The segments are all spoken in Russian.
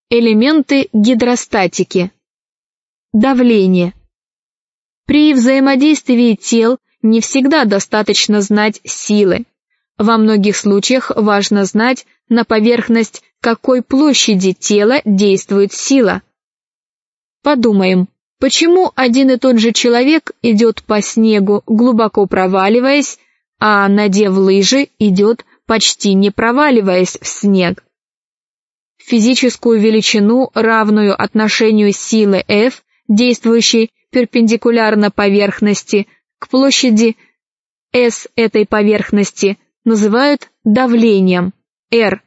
Элементы гидростатики. Давление. При взаимодействии тел не всегда достаточно знать силы. Во многих случаях важно знать, на поверхность какой площади тела действует сила. Подумаем, почему один и тот же человек идет по снегу, глубоко проваливаясь, а, надев лыжи, идет почти не проваливаясь в снег? Физическую величину, равную отношению силы F, действующей перпендикулярно поверхности, к площади S этой поверхности, называют давлением R.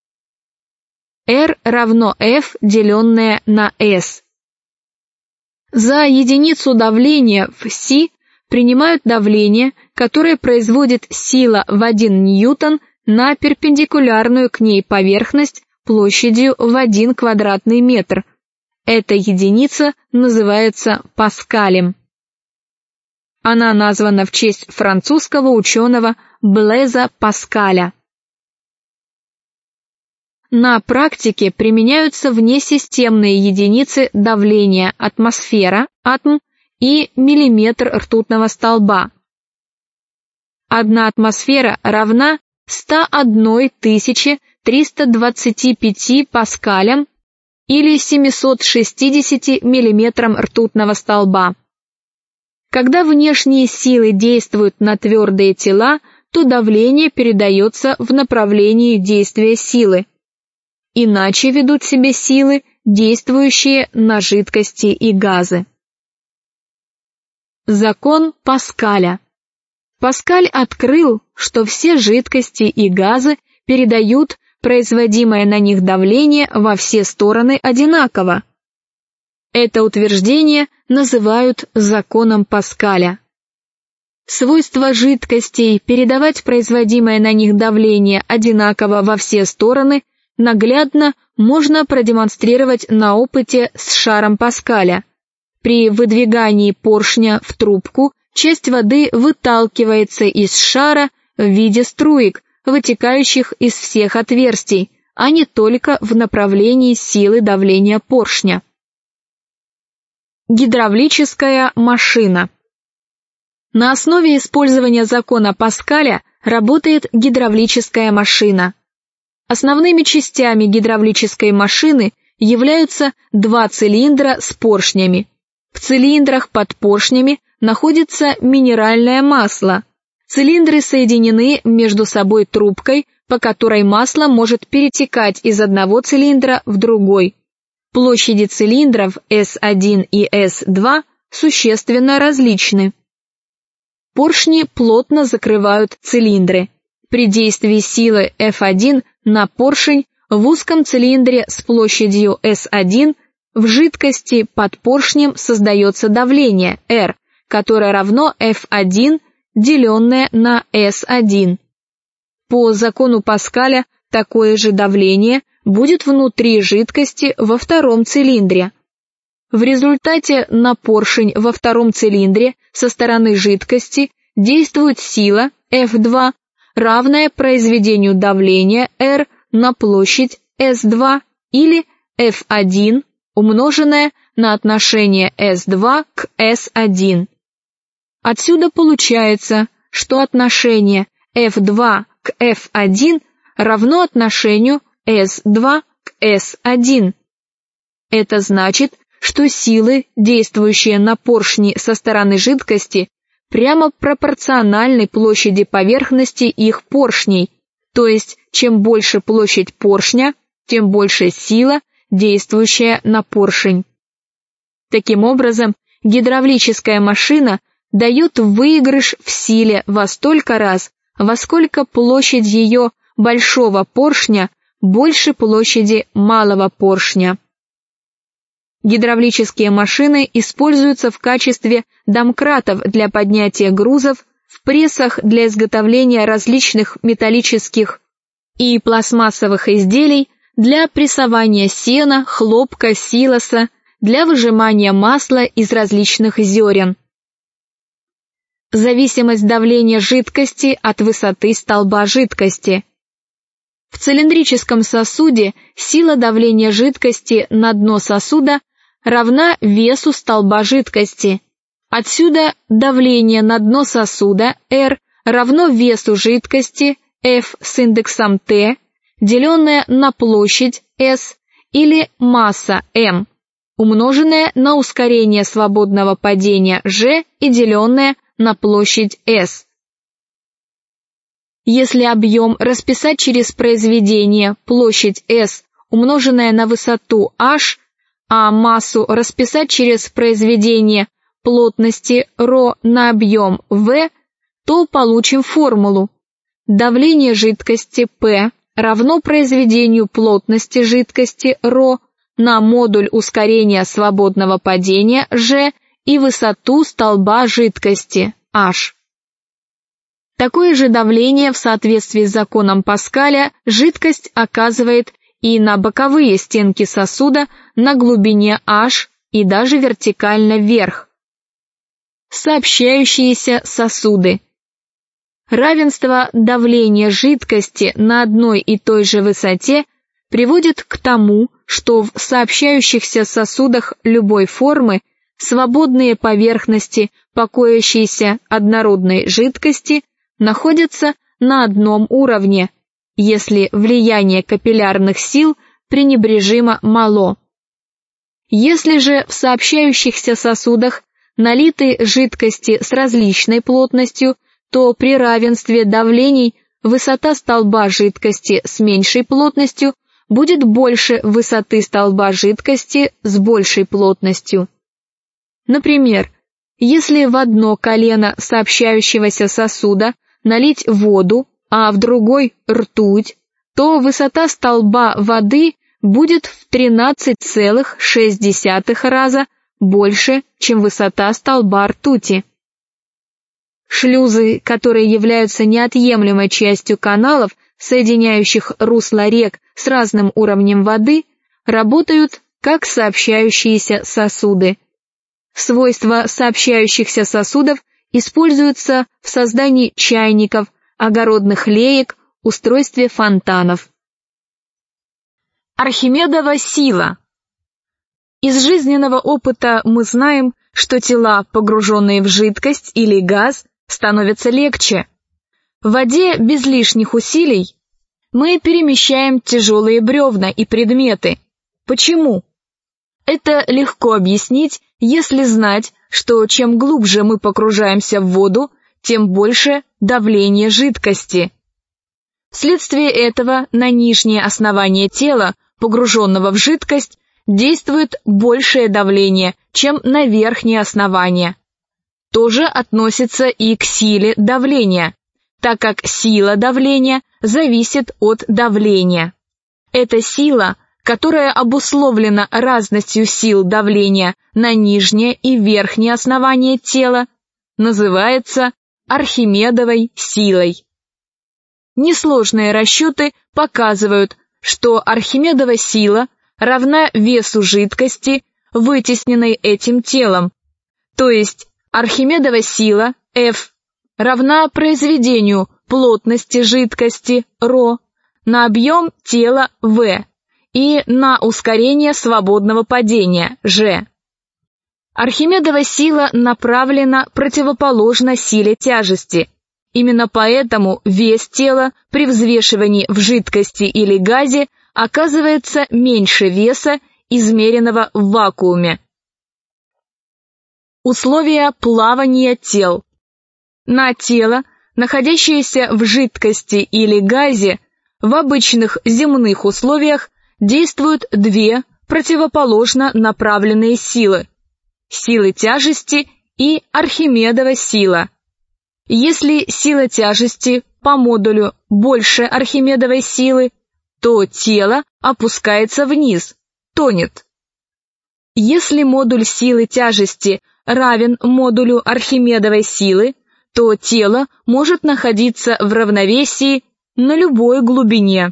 R равно F, деленное на S. За единицу давления в C принимают давление, которое производит сила в 1 ньютон на перпендикулярную к ней поверхность площадью в 1 квадратный метр. Эта единица называется паскалем. Она названа в честь французского ученого Блеза Паскаля. На практике применяются внесистемные единицы давления: атмосфера, атм, и миллиметр ртутного столба. 1 атмосфера равна 101 325 паскалям или 760 миллиметрам ртутного столба. Когда внешние силы действуют на твердые тела, то давление передается в направлении действия силы. Иначе ведут себя силы, действующие на жидкости и газы. Закон Паскаля. Паскаль открыл, что все жидкости и газы передают производимое на них давление во все стороны одинаково. Это утверждение называют законом Паскаля. Свойство жидкостей передавать производимое на них давление одинаково во все стороны наглядно можно продемонстрировать на опыте с шаром Паскаля. При выдвигании поршня в трубку часть воды выталкивается из шара в виде струек, вытекающих из всех отверстий, а не только в направлении силы давления поршня. Гидравлическая машина. На основе использования закона Паскаля работает гидравлическая машина. Основными частями гидравлической машины являются 2 цилиндра с поршнями. В цилиндрах под поршнями находится минеральное масло. Цилиндры соединены между собой трубкой, по которой масло может перетекать из одного цилиндра в другой. Площади цилиндров S1 и S2 существенно различны. Поршни плотно закрывают цилиндры. При действии силы F1 на поршень в узком цилиндре с площадью S1 в жидкости под поршнем создается давление R, которое равно F1, деленное на S1. По закону Паскаля такое же давление будет внутри жидкости во втором цилиндре. В результате на поршень во втором цилиндре со стороны жидкости действует сила F2, равная произведению давления R на площадь S2 или F1, умноженное на отношение S2 к S1. Отсюда получается, что отношение F2 к F1 равно отношению S2 к S1. Это значит, что силы, действующие на поршни со стороны жидкости, прямо пропорциональны площади поверхности их поршней, то есть чем больше площадь поршня, тем больше сила, действующая на поршень. Таким образом, гидравлическая машина дает выигрыш в силе во столько раз, во сколько площадь ее большого поршня больше площади малого поршня. Гидравлические машины используются в качестве домкратов для поднятия грузов, в прессах для изготовления различных металлических и пластмассовых изделий, для прессования сена, хлопка, силоса, для выжимания масла из различных зерен. Зависимость давления жидкости от высоты столба жидкости. В цилиндрическом сосуде сила давления жидкости на дно сосуда равна весу столба жидкости. Отсюда давление на дно сосуда R равно весу жидкости F с индексом T, деленное на площадь S или масса M, умноженное на ускорение свободного падения G и деленное на площадь S. Если объем расписать через произведение площадь S, умноженная на высоту h, а массу расписать через произведение плотности ρ на объем v, то получим формулу. Давление жидкости P равно произведению плотности жидкости ρ на модуль ускорения свободного падения G и высоту столба жидкости h. Такое же давление в соответствии с законом Паскаля жидкость оказывает и на боковые стенки сосуда на глубине h и даже вертикально вверх. Сообщающиеся сосуды. Равенство давления жидкости на одной и той же высоте приводит к тому, что в сообщающихся сосудах любой формы свободные поверхности покоящейся однородной жидкости находятся на одном уровне, если влияние капиллярных сил пренебрежимо мало. Если же в сообщающихся сосудах налиты жидкости с различной плотностью, то при равенстве давлений высота столба жидкости с меньшей плотностью будет больше высоты столба жидкости с большей плотностью. Например, если в одно колено сообщающегося сосуда налить воду, а в другой ртуть, то высота столба воды будет в 13,6 раза больше, чем высота столба ртути. Шлюзы, которые являются неотъемлемой частью каналов, соединяющих русла рек с разным уровнем воды, работают как сообщающиеся сосуды. Свойства сообщающихся сосудов используются в создании чайников, огородных леек, устройстве фонтанов. Архимедова сила. Из жизненного опыта мы знаем, что тела, погруженные в жидкость или газ, становятся легче. В воде без лишних усилий мы перемещаем тяжелые бревна и предметы. Почему? Это легко объяснить, если знать, что чем глубже мы погружаемся в воду, тем больше давление жидкости. Вследствие этого на нижнее основание тела, погруженного в жидкость, действует большее давление, чем на верхнее основание. То же относится и к силе давления, так как сила давления зависит от давления. Эта сила, которая обусловлена разностью сил давления на нижнее и верхнее основание тела, называется Архимедовой силой. Несложные расчеты показывают, что Архимедова сила равна весу жидкости, вытесненной этим телом, то есть Архимедова сила F равна произведению плотности жидкости ρ на объем тела V и на ускорение свободного падения G. Архимедова сила направлена противоположно силе тяжести. Именно поэтому вес тела при взвешивании в жидкости или газе оказывается меньше веса, измеренного в вакууме. Условия плавания тел. На тело, находящееся в жидкости или газе, в обычных земных условиях действуют две противоположно направленные силы – силы тяжести и Архимедова сила. Если сила тяжести по модулю больше Архимедовой силы, то тело опускается вниз, тонет. Если модуль силы тяжести равен модулю Архимедовой силы, то тело может находиться в равновесии на любой глубине.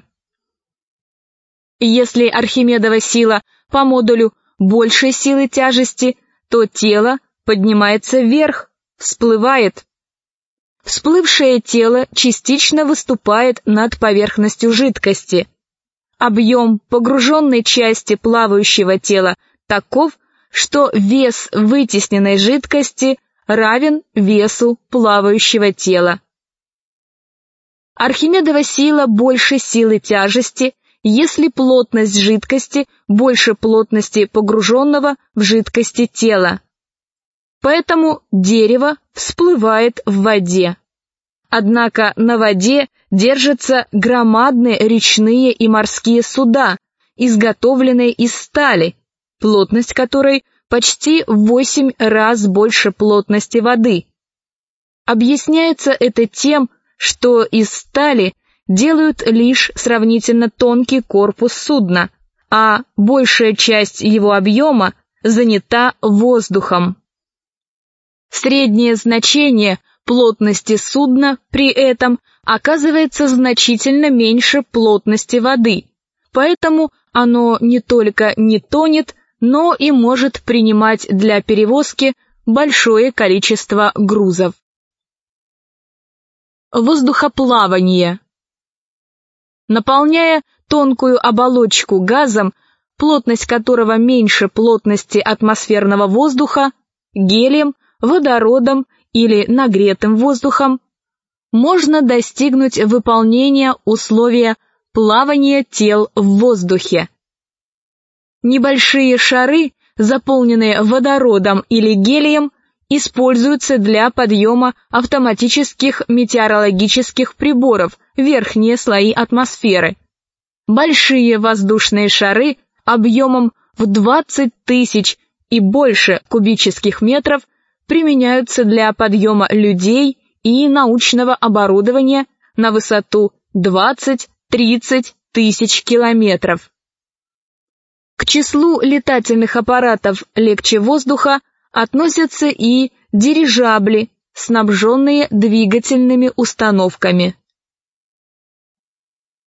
Если Архимедова сила по модулю больше силы тяжести, то тело поднимается вверх, всплывает. Всплывшее тело частично выступает над поверхностью жидкости. Объем погруженной части плавающего тела таков, что вес вытесненной жидкости равен весу плавающего тела. Архимедова сила больше силы тяжести, если плотность жидкости больше плотности погруженного в жидкости тела. Поэтому дерево всплывает в воде. Однако на воде держатся громадные речные и морские суда, изготовленные из стали, плотность которой почти в 8 раз больше плотности воды. Объясняется это тем, что из стали делают лишь сравнительно тонкий корпус судна, а большая часть его объема занята воздухом. Среднее значение плотности судна при этом оказывается значительно меньше плотности воды, поэтому оно не только не тонет, но и может принимать для перевозки большое количество грузов. Воздухоплавание. Наполняя тонкую оболочку газом, плотность которого меньше плотности атмосферного воздуха, гелием, водородом или нагретым воздухом, можно достигнуть выполнения условия плавания тел в воздухе. Небольшие шары, заполненные водородом или гелием, используются для подъема автоматических метеорологических приборов в верхние слои атмосферы. Большие воздушные шары объемом в 20 тысяч и больше кубических метров применяются для подъема людей и научного оборудования на высоту 20-30 тысяч километров. К числу летательных аппаратов легче воздуха относятся и дирижабли, снабженные двигательными установками.